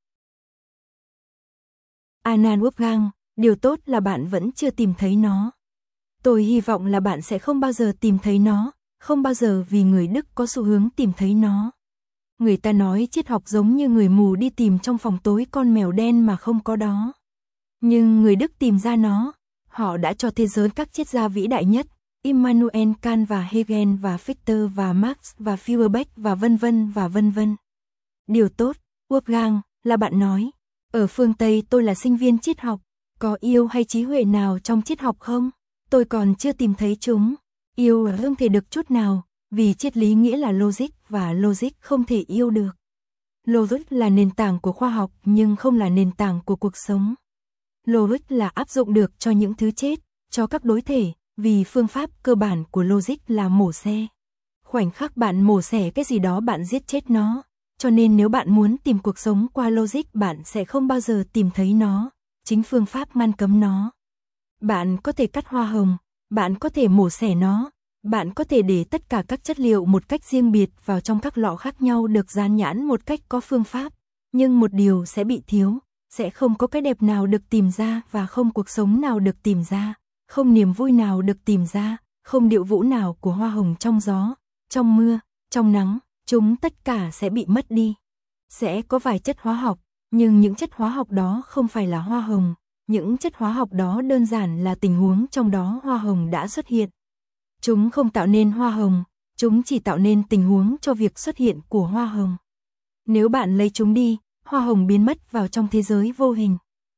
Anand Wolfgang, điều tốt là bạn vẫn chưa tìm thấy nó. Tôi hy vọng là bạn sẽ không bao giờ tìm thấy nó, không bao giờ, vì người Đức có xu hướng tìm thấy nó. Người ta nói triết học giống như người mù đi tìm trong phòng tối con mèo đen mà không có đó. Nhưng người Đức tìm ra nó. Họ đã cho thế giới các triết gia vĩ đại nhất, Immanuel Kant và Hegel và Fichte và Marx và Feuerbach và vân vân và vân vân. Điều tốt, Wolfgang, là bạn nói, ở phương Tây tôi là sinh viên triết học, có yêu hay trí huệ nào trong triết học không? Tôi còn chưa tìm thấy chúng. Yêu không thể được chút nào, vì triết lý nghĩa là logic và logic không thể yêu được. Logic là nền tảng của khoa học nhưng không là nền tảng của cuộc sống. Logic là áp dụng được cho những thứ chết, cho các đối thể, vì phương pháp cơ bản của logic là mổ xe. Khoảnh khắc bạn mổ xẻ cái gì đó bạn giết chết nó, cho nên nếu bạn muốn tìm cuộc sống qua logic bạn sẽ không bao giờ tìm thấy nó, chính phương pháp ngăn cấm nó. Bạn có thể cắt hoa hồng, bạn có thể mổ xẻ nó, bạn có thể để tất cả các chất liệu một cách riêng biệt vào trong các lọ khác nhau được dán nhãn một cách có phương pháp. Nhưng một điều sẽ bị thiếu, sẽ không có cái đẹp nào được tìm ra và không cuộc sống nào được tìm ra, không niềm vui nào được tìm ra, không điệu vũ nào của hoa hồng trong gió, trong mưa, trong nắng, chúng tất cả sẽ bị mất đi. Sẽ có vài chất hóa học, nhưng những chất hóa học đó không phải là hoa hồng, những chất hóa học đó đơn giản là tình huống trong đó hoa hồng đã xuất hiện. Chúng không tạo nên hoa hồng, chúng chỉ tạo nên tình huống cho việc xuất hiện của hoa hồng. Nếu bạn lấy chúng đi, hoa hồng biến mất vào trong thế giới vô hình.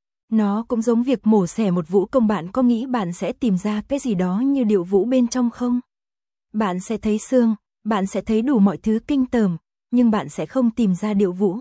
Nó cũng giống việc mổ xẻ một vũ công, bạn có nghĩ bạn sẽ tìm ra cái gì đó như điệu vũ bên trong không? Bạn sẽ thấy xương, bạn sẽ thấy đủ mọi thứ kinh tởm, nhưng bạn sẽ không tìm ra điệu vũ.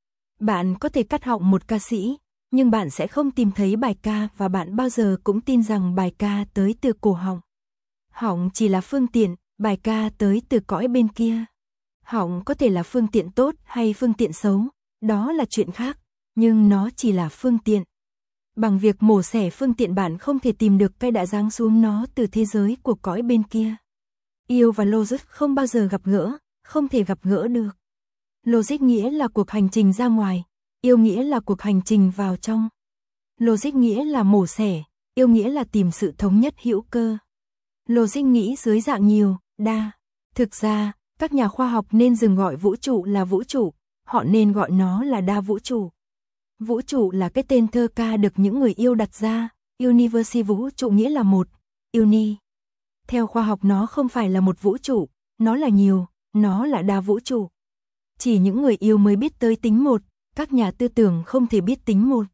Bạn có thể cắt họng một ca sĩ, nhưng bạn sẽ không tìm thấy bài ca và bạn bao giờ cũng tin rằng bài ca tới từ cổ họng. Họng chỉ là phương tiện, bài ca tới từ cõi bên kia. Họng có thể là phương tiện tốt hay phương tiện xấu, đó là chuyện khác, nhưng nó chỉ là phương tiện. Bằng việc mổ xẻ phương tiện bạn không thể tìm được cái đã giáng xuống nó từ thế giới của cõi bên kia. Yêu và logic không bao giờ gặp gỡ, không thể gặp gỡ được. Logic nghĩa là cuộc hành trình ra ngoài, yêu nghĩa là cuộc hành trình vào trong. Logic nghĩa là mổ xẻ, yêu nghĩa là tìm sự thống nhất hữu cơ. Logic nghĩ dưới dạng nhiều, đa. Thực ra, các nhà khoa học nên dừng gọi vũ trụ là vũ trụ, họ nên gọi nó là đa vũ trụ. Vũ trụ là cái tên thơ ca được những người yêu đặt ra, universe vũ trụ nghĩa là một, uni. Theo khoa học nó không phải là một vũ trụ, nó là nhiều, nó là đa vũ trụ. Chỉ những người yêu mới biết tới tính một, các nhà tư tưởng không thể biết tính một.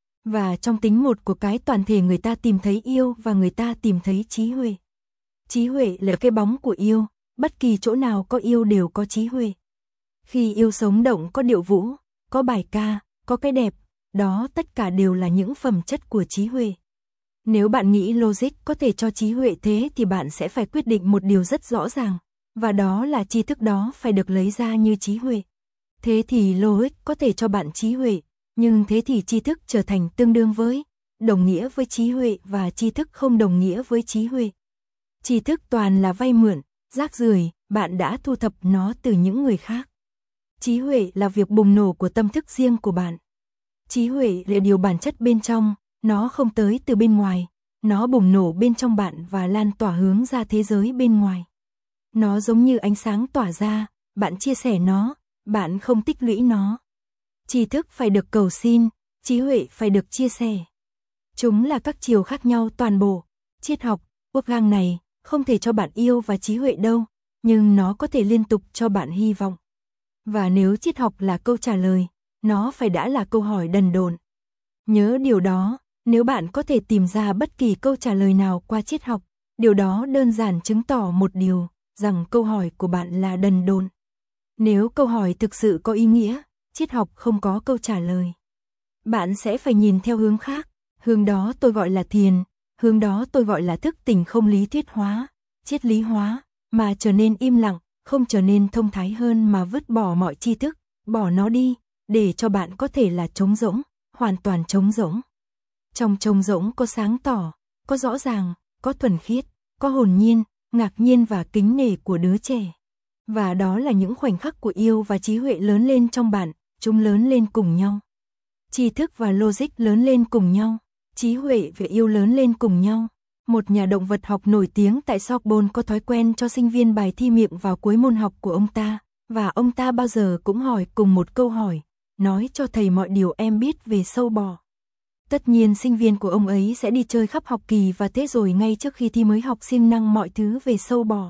Và trong tính một của cái toàn thể người ta tìm thấy yêu và người ta tìm thấy trí huệ. Trí huệ là cái bóng của yêu, bất kỳ chỗ nào có yêu đều có trí huệ. Khi yêu sống động có điệu vũ, có bài ca, có cái đẹp, đó tất cả đều là những phẩm chất của trí huệ. Nếu bạn nghĩ logic có thể cho trí huệ thế thì bạn sẽ phải quyết định một điều rất rõ ràng, và đó là tri thức đó phải được lấy ra như trí huệ. Thế thì logic có thể cho bạn trí huệ, nhưng thế thì tri thức trở thành tương đương với, đồng nghĩa với trí huệ và tri thức không đồng nghĩa với trí huệ. Tri thức toàn là vay mượn, rác rưởi, bạn đã thu thập nó từ những người khác. Trí huệ là việc bùng nổ của tâm thức riêng của bạn. Trí huệ là điều bản chất bên trong, nó không tới từ bên ngoài, nó bùng nổ bên trong bạn và lan tỏa hướng ra thế giới bên ngoài. Nó giống như ánh sáng tỏa ra, bạn chia sẻ nó, bạn không tích lũy nó. Tri thức phải được cầu xin, trí huệ phải được chia sẻ. Chúng là các chiều khác nhau toàn bộ. Triết học, quốc gang này, không thể cho bạn yêu và trí huệ đâu, nhưng nó có thể liên tục cho bạn hy vọng. Và nếu triết học là câu trả lời, nó phải đã là câu hỏi đần độn. Nhớ điều đó, nếu bạn có thể tìm ra bất kỳ câu trả lời nào qua triết học, điều đó đơn giản chứng tỏ một điều, rằng câu hỏi của bạn là đần độn. Nếu câu hỏi thực sự có ý nghĩa, triết học không có câu trả lời. Bạn sẽ phải nhìn theo hướng khác, hướng đó tôi gọi là thiền, hướng đó tôi gọi là thức tỉnh không lý thuyết hóa, triết lý hóa, mà trở nên im lặng, không trở nên thông thái hơn mà vứt bỏ mọi tri thức, bỏ nó đi, để cho bạn có thể là trống rỗng, hoàn toàn trống rỗng. Trong trống rỗng có sáng tỏ, có rõ ràng, có thuần khiết, có hồn nhiên, ngạc nhiên và kính nể của đứa trẻ. Và đó là những khoảnh khắc của yêu và trí huệ lớn lên trong bạn, chúng lớn lên cùng nhau. Tri thức và logic lớn lên cùng nhau, trí huệ và yêu lớn lên cùng nhau. Một nhà động vật học nổi tiếng tại Sorbonne có thói quen cho sinh viên bài thi miệng vào cuối môn học của ông ta, và ông ta bao giờ cũng hỏi cùng một câu hỏi, nói cho thầy mọi điều em biết về sâu bò. Tất nhiên sinh viên của ông ấy sẽ đi chơi khắp học kỳ và thế rồi ngay trước khi thi mới học siêng năng mọi thứ về sâu bò.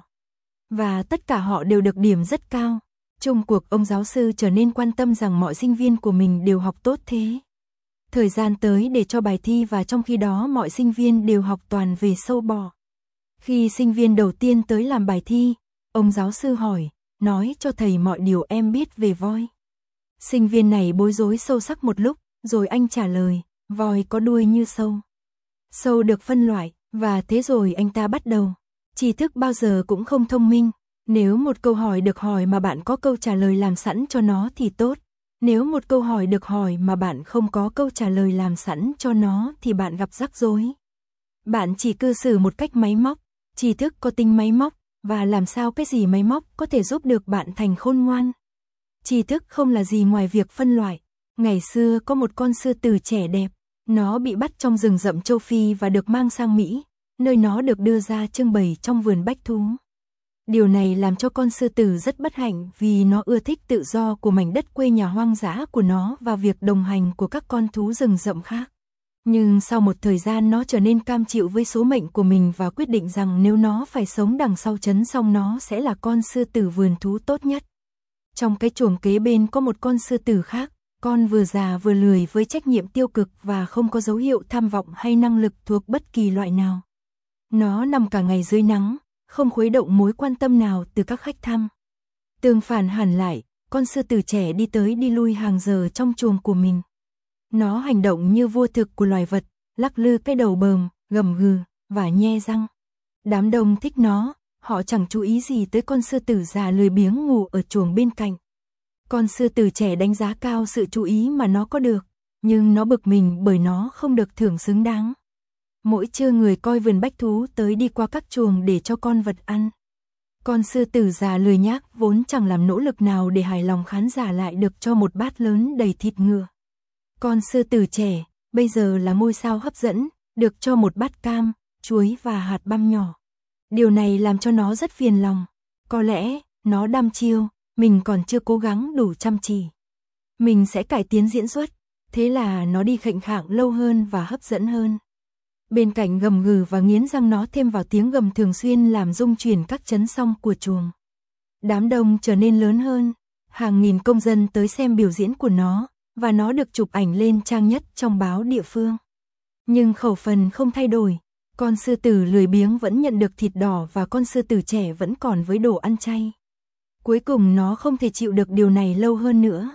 Và tất cả họ đều được điểm rất cao. Chung cuộc ông giáo sư trở nên quan tâm rằng mọi sinh viên của mình đều học tốt thế. Thời gian tới để cho bài thi và trong khi đó mọi sinh viên đều học toàn về sâu bò. Khi sinh viên đầu tiên tới làm bài thi, ông giáo sư hỏi, nói cho thầy mọi điều em biết về voi. Sinh viên này bối rối sâu sắc một lúc, rồi anh trả lời, voi có đuôi như sâu. Sâu được phân loại, và thế rồi anh ta bắt đầu. Tri thức bao giờ cũng không thông minh. Nếu một câu hỏi được hỏi mà bạn có câu trả lời làm sẵn cho nó thì tốt. Nếu một câu hỏi được hỏi mà bạn không có câu trả lời làm sẵn cho nó thì bạn gặp rắc rối. Bạn chỉ cư xử một cách máy móc, tri thức có tính máy móc, và làm sao cái gì máy móc có thể giúp được bạn thành khôn ngoan. Tri thức không là gì ngoài việc phân loại. Ngày xưa có một con sư tử trẻ đẹp, nó bị bắt trong rừng rậm châu Phi và được mang sang Mỹ, nơi nó được đưa ra trưng bày trong vườn bách thú. Điều này làm cho con sư tử rất bất hạnh vì nó ưa thích tự do của mảnh đất quê nhà hoang dã của nó và việc đồng hành của các con thú rừng rậm khác. Nhưng sau một thời gian nó trở nên cam chịu với số mệnh của mình và quyết định rằng nếu nó phải sống đằng sau trấn xong nó sẽ là con sư tử vườn thú tốt nhất. Trong cái chuồng kế bên có một con sư tử khác, con vừa già vừa lười với trách nhiệm tiêu cực và không có dấu hiệu tham vọng hay năng lực thuộc bất kỳ loại nào. Nó nằm cả ngày dưới nắng, không khuấy động mối quan tâm nào từ các khách thăm. Tương phản hẳn lại, con sư tử trẻ đi tới đi lui hàng giờ trong chuồng của mình. Nó hành động như vua thực của loài vật, lắc lư cái đầu bờm, gầm gừ và nhe răng. Đám đông thích nó, họ chẳng chú ý gì tới con sư tử già lười biếng ngủ ở chuồng bên cạnh. Con sư tử trẻ đánh giá cao sự chú ý mà nó có được, nhưng nó bực mình bởi nó không được thưởng xứng đáng. Mỗi trưa người coi vườn bách thú tới đi qua các chuồng để cho con vật ăn. Con sư tử già lười nhác vốn chẳng làm nỗ lực nào để hài lòng khán giả lại được cho một bát lớn đầy thịt ngựa. Con sư tử trẻ, bây giờ là ngôi sao hấp dẫn, được cho một bát cam, chuối và hạt băm nhỏ. Điều này làm cho nó rất phiền lòng. Có lẽ, nó đăm chiêu, mình còn chưa cố gắng đủ chăm chỉ. Mình sẽ cải tiến diễn xuất, thế là nó đi khệnh khạng lâu hơn và hấp dẫn hơn. Bên cạnh gầm gừ và nghiến răng nó thêm vào tiếng gầm thường xuyên làm rung chuyển các chấn song của chuồng. Đám đông trở nên lớn hơn, hàng nghìn công dân tới xem biểu diễn của nó, và nó được chụp ảnh lên trang nhất trong báo địa phương. Nhưng khẩu phần không thay đổi, con sư tử lười biếng vẫn nhận được thịt đỏ và con sư tử trẻ vẫn còn với đồ ăn chay. Cuối cùng nó không thể chịu được điều này lâu hơn nữa.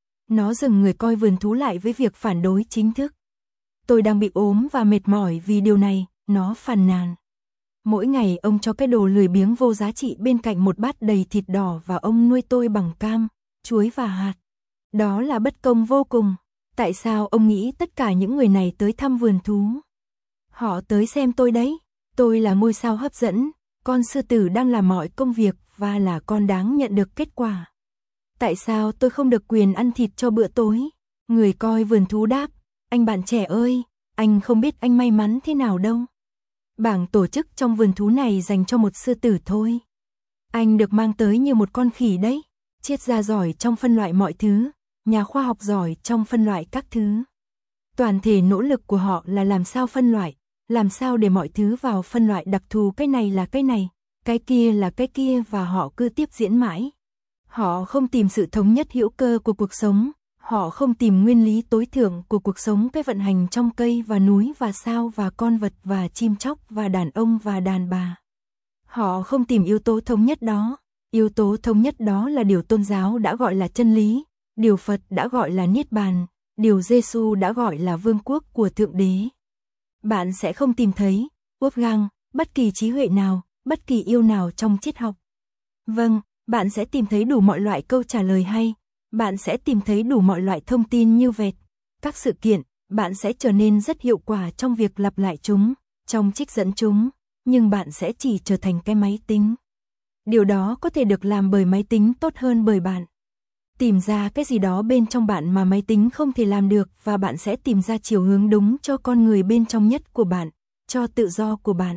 Nó dừng người coi vườn thú lại với việc phản đối chính thức. Tôi đang bị ốm và mệt mỏi vì điều này, nó phàn nàn. Mỗi ngày ông cho cái đồ lười biếng vô giá trị bên cạnh một bát đầy thịt đỏ và ông nuôi tôi bằng cam, chuối và hạt. Đó là bất công vô cùng. Tại sao ông nghĩ tất cả những người này tới thăm vườn thú? Họ tới xem tôi đấy. Tôi là ngôi sao hấp dẫn, con sư tử đang làm mọi công việc và là con đáng nhận được kết quả. Tại sao tôi không được quyền ăn thịt cho bữa tối? Người coi vườn thú đáp, anh bạn trẻ ơi, anh không biết anh may mắn thế nào đâu. Bảng tổ chức trong vườn thú này dành cho một sư tử thôi. Anh được mang tới như một con khỉ đấy, triết gia giỏi trong phân loại mọi thứ, nhà khoa học giỏi trong phân loại các thứ. Toàn thể nỗ lực của họ là làm sao phân loại, làm sao để mọi thứ vào phân loại đặc thù, cái này là cái này, cái kia là cái kia, và họ cứ tiếp diễn mãi. Họ không tìm sự thống nhất hữu cơ của cuộc sống, họ không tìm nguyên lý tối thượng của cuộc sống, cái vận hành trong cây và núi và sao và con vật và chim chóc và đàn ông và đàn bà. Họ không tìm yếu tố thống nhất đó. Yếu tố thống nhất đó là điều tôn giáo đã gọi là chân lý, điều Phật đã gọi là niết bàn, điều Giêsu đã gọi là vương quốc của Thượng Đế. Bạn sẽ không tìm thấy, Wolfgang, bất kỳ trí huệ nào, bất kỳ yêu nào trong triết học. Vâng, bạn sẽ tìm thấy đủ mọi loại câu trả lời hay, bạn sẽ tìm thấy đủ mọi loại thông tin như vẹt, các sự kiện, bạn sẽ trở nên rất hiệu quả trong việc lặp lại chúng, trong trích dẫn chúng, nhưng bạn sẽ chỉ trở thành cái máy tính. Điều đó có thể được làm bởi máy tính tốt hơn bởi bạn. Tìm ra cái gì đó bên trong bạn mà máy tính không thể làm được, và bạn sẽ tìm ra chiều hướng đúng cho con người bên trong nhất của bạn, cho tự do của bạn.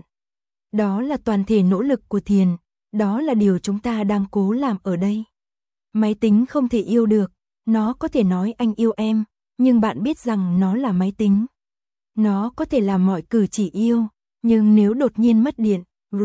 Đó là toàn thể nỗ lực của thiền, đó là điều chúng ta đang cố làm ở đây. Máy tính không thể yêu được, nó có thể nói anh yêu em, nhưng bạn biết rằng nó là máy tính. Nó có thể làm mọi cử chỉ yêu, nhưng nếu đột nhiên mất điện,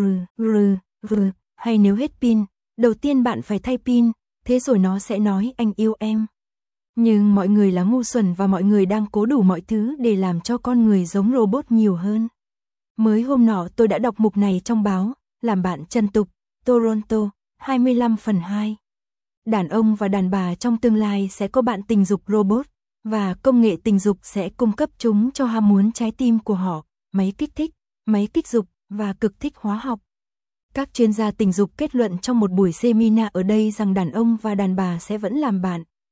hay nếu hết pin, đầu tiên bạn phải thay pin, thế rồi nó sẽ nói anh yêu em. Nhưng mọi người là ngu xuẩn và mọi người đang cố đủ mọi thứ để làm cho con người giống robot nhiều hơn. Mới hôm nọ tôi đã đọc mục này trong báo, làm bạn chân tục, Toronto, 25/2. Đàn ông và đàn bà trong tương lai sẽ có bạn tình dục robot, và công nghệ tình dục sẽ cung cấp chúng cho ham muốn trái tim của họ, máy kích thích, máy kích dục và cực thích hóa học. Các chuyên gia tình dục kết luận trong một buổi seminar ở đây rằng đàn ông và đàn bà sẽ vẫn làm bạn,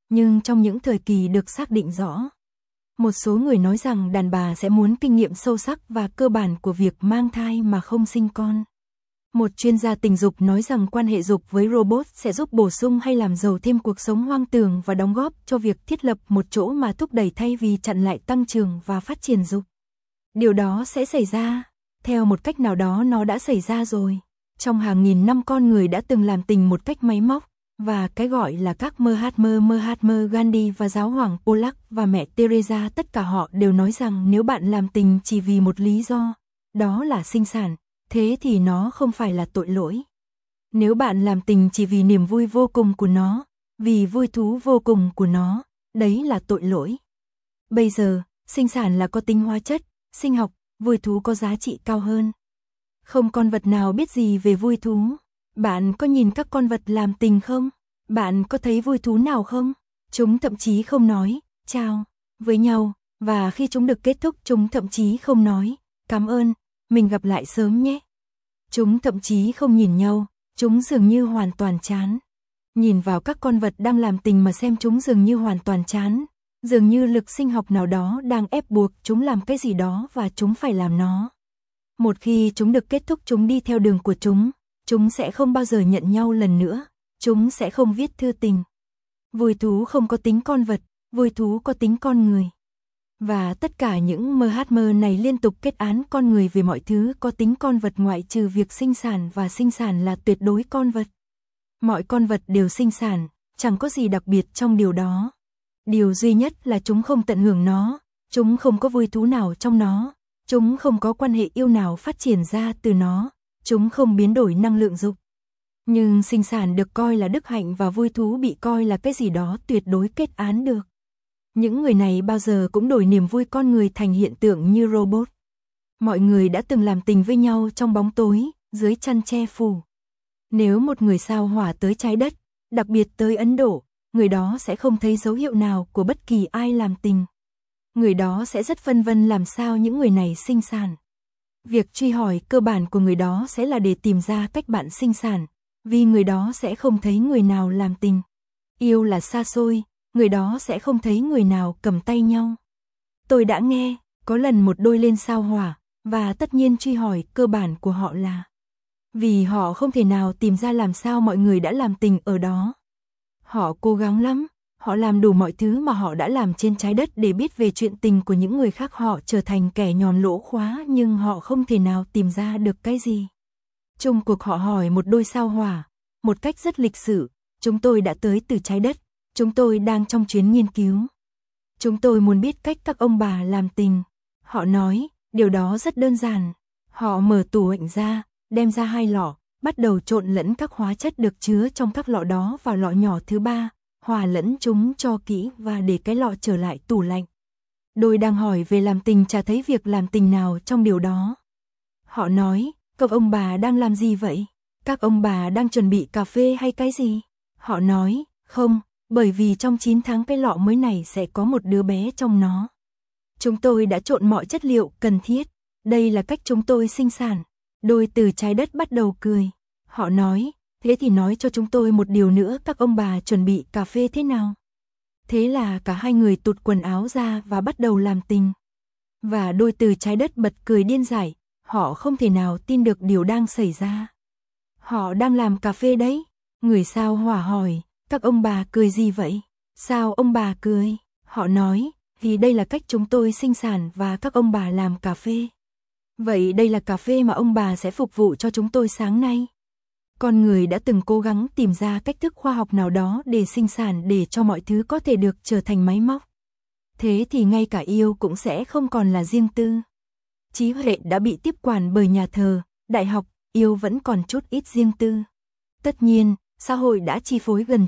Nhưng trong những thời kỳ được xác định rõ, một số người nói rằng đàn bà sẽ muốn kinh nghiệm sâu sắc và cơ bản của việc mang thai mà không sinh con. Một chuyên gia tình dục nói rằng quan hệ dục với robot sẽ giúp bổ sung hay làm giàu thêm cuộc sống hoang tưởng và đóng góp cho việc thiết lập một chỗ mà thúc đẩy thay vì chặn lại tăng trưởng và phát triển dục. Điều đó sẽ xảy ra, theo một cách nào đó nó đã xảy ra rồi. Trong hàng nghìn năm con người đã từng làm tình một cách máy móc, và cái gọi là các Mahatma Gandhi và giáo hoàng Polak và mẹ Teresa, tất cả họ đều nói rằng nếu bạn làm tình chỉ vì một lý do, đó là sinh sản, thế thì nó không phải là tội lỗi. Nếu bạn làm tình chỉ vì niềm vui vô cùng của nó, vì vui thú vô cùng của nó, đấy là tội lỗi. Bây giờ, sinh sản là có tính hóa chất, sinh học, vui thú có giá trị cao hơn. Không con vật nào biết gì về vui thú. Bạn có nhìn các con vật làm tình không? Bạn có thấy vui thú nào không? Chúng thậm chí không nói, chào, với nhau, và khi chúng được kết thúc chúng thậm chí không nói, cảm ơn, mình gặp lại sớm nhé. Chúng thậm chí không nhìn nhau, chúng dường như hoàn toàn chán. Nhìn vào các con vật đang làm tình mà xem chúng dường như hoàn toàn chán. Dường như lực sinh học nào đó đang ép buộc chúng làm cái gì đó và chúng phải làm nó. Một khi chúng được kết thúc chúng đi theo đường của chúng sẽ không bao giờ nhận nhau lần nữa, chúng sẽ không viết thư tình. Vui thú không có tính con vật, vui thú có tính con người. Và tất cả những Mahatma này liên tục kết án con người về mọi thứ có tính con vật ngoại trừ việc sinh sản, và sinh sản là tuyệt đối con vật. Mọi con vật đều sinh sản, chẳng có gì đặc biệt trong điều đó. Điều duy nhất là chúng không tận hưởng nó, chúng không có vui thú nào trong nó, chúng không có quan hệ yêu nào phát triển ra từ nó, chúng không biến đổi năng lượng dục. Nhưng sinh sản được coi là đức hạnh và vui thú bị coi là cái gì đó tuyệt đối kết án được. Những người này bao giờ cũng đổi niềm vui con người thành hiện tượng như robot. Mọi người đã từng làm tình với nhau trong bóng tối, dưới chăn che phủ. Nếu một người sao hỏa tới trái đất, đặc biệt tới Ấn Độ, người đó sẽ không thấy dấu hiệu nào của bất kỳ ai làm tình. Người đó sẽ rất phân vân làm sao những người này sinh sản. Việc truy hỏi cơ bản của người đó sẽ là để tìm ra cách bạn sinh sản, vì người đó sẽ không thấy người nào làm tình. Yêu là xa xôi, người đó sẽ không thấy người nào cầm tay nhau. Tôi đã nghe, có lần một đôi lên sao hỏa, và tất nhiên truy hỏi cơ bản của họ là vì họ không thể nào tìm ra làm sao mọi người đã làm tình ở đó. Họ cố gắng lắm, họ làm đủ mọi thứ mà họ đã làm trên trái đất để biết về chuyện tình của những người khác, họ trở thành kẻ nhòn lỗ khóa nhưng họ không thể nào tìm ra được cái gì. Chung cuộc họ hỏi một đôi sao hỏa, một cách rất lịch sự, chúng tôi đã tới từ trái đất, chúng tôi đang trong chuyến nghiên cứu. Chúng tôi muốn biết cách các ông bà làm tình. Họ nói, điều đó rất đơn giản. Họ mở tủ lạnh ra, đem ra 2 lọ, bắt đầu trộn lẫn các hóa chất được chứa trong các lọ đó vào lọ nhỏ thứ 3, hòa lẫn chúng cho kỹ và để cái lọ trở lại tủ lạnh. Đôi đang hỏi về làm tình chả thấy việc làm tình nào trong điều đó. Họ nói, các ông bà đang làm gì vậy? Các ông bà đang chuẩn bị cà phê hay cái gì? Họ nói, không, bởi vì trong 9 tháng cái lọ mới này sẽ có một đứa bé trong nó. Chúng tôi đã trộn mọi chất liệu cần thiết, đây là cách chúng tôi sinh sản. Đôi từ trái đất bắt đầu cười. Họ nói, thế thì nói cho chúng tôi một điều nữa, các ông bà chuẩn bị cà phê thế nào? Thế là cả hai người tụt quần áo ra và bắt đầu làm tình. Và đôi từ trái đất bật cười điên dại, họ không thể nào tin được điều đang xảy ra. Họ đang làm cà phê đấy. Người sao hỏa hỏi, các ông bà cười gì vậy? Sao ông bà cười? Họ nói, vì đây là cách chúng tôi sinh sản và các ông bà làm cà phê. Vậy đây là cà phê mà ông bà sẽ phục vụ cho chúng tôi sáng nay. Con người đã từng cố gắng tìm ra cách thức khoa học nào đó để sinh sản để cho mọi thứ có thể được trở thành máy móc. Thế thì ngay cả yêu cũng sẽ không còn là riêng tư. Trí huệ đã bị tiếp quản bởi nhà thờ, đại học, yêu vẫn còn chút ít riêng tư. Tất nhiên, xã hội đã chi phối gần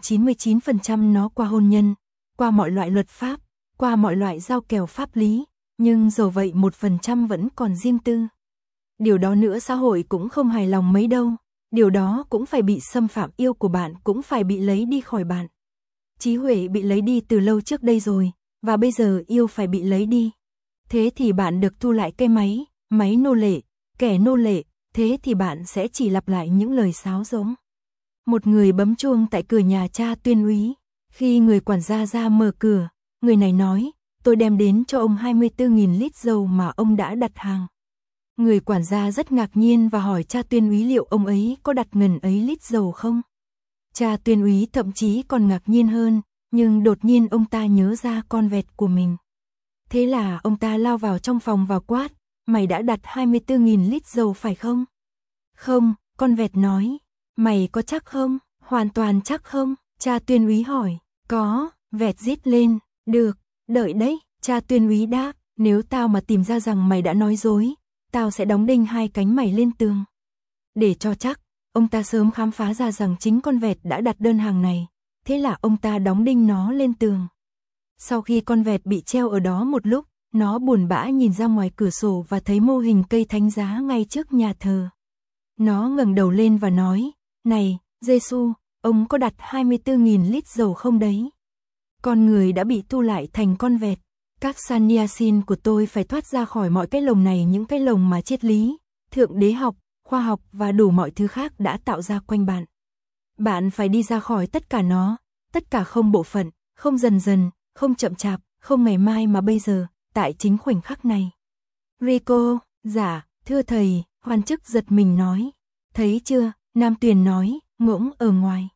99% nó qua hôn nhân, qua mọi loại luật pháp, qua mọi loại giao kèo pháp lý, nhưng dầu vậy 1% vẫn còn riêng tư. Điều đó nữa xã hội cũng không hài lòng mấy đâu, điều đó cũng phải bị xâm phạm, yêu của bạn cũng phải bị lấy đi khỏi bạn. Trí huệ bị lấy đi từ lâu trước đây rồi, và bây giờ yêu phải bị lấy đi. Thế thì bạn được thu lại cái máy nô lệ, kẻ nô lệ, thế thì bạn sẽ chỉ lặp lại những lời sáo rỗng. Một người bấm chuông tại cửa nhà cha tuyên úy, Khi người quản gia ra mở cửa, người này nói, tôi đem đến cho ông 24.000 lít dầu mà ông đã đặt hàng. Người quản gia rất ngạc nhiên và hỏi cha tuyên úy liệu ông ấy có đặt ngần ấy lít dầu không? Cha tuyên úy thậm chí còn ngạc nhiên hơn, nhưng đột nhiên ông ta nhớ ra con vẹt của mình. Thế là ông ta lao vào trong phòng và quát, mày đã đặt 24.000 lít dầu phải không? Không, con vẹt nói. Mày có chắc không? Hoàn toàn chắc không? Cha tuyên úy hỏi. Có, vẹt rít lên. Được, đợi đấy, cha tuyên úy đáp. Nếu tao mà tìm ra rằng mày đã nói dối, tao sẽ đóng đinh hai cánh mày lên tường. Để cho chắc, ông ta sớm khám phá ra rằng chính con vẹt đã đặt đơn hàng này. Thế là ông ta đóng đinh nó lên tường. Sau khi con vẹt bị treo ở đó một lúc, nó buồn bã nhìn ra ngoài cửa sổ và thấy mô hình cây thánh giá ngay trước nhà thờ. Nó ngẩng đầu lên và nói, này, Giêsu, ông có đặt 24.000 lít dầu không đấy? Con người đã bị thu lại thành con vẹt. Các sanyasin của tôi phải thoát ra khỏi mọi cái lồng này, những cái lồng mà triết lý, thượng đế học, khoa học và đủ mọi thứ khác đã tạo ra quanh bạn. Bạn phải đi ra khỏi tất cả nó, tất cả không bộ phận, không dần dần, không chậm chạp, không ngày mai mà bây giờ, tại chính khoảnh khắc này. Rico, dạ, thưa thầy, quan chức giật mình nói. Thấy chưa, Nam Tuyền nói, ngỗng ở ngoài.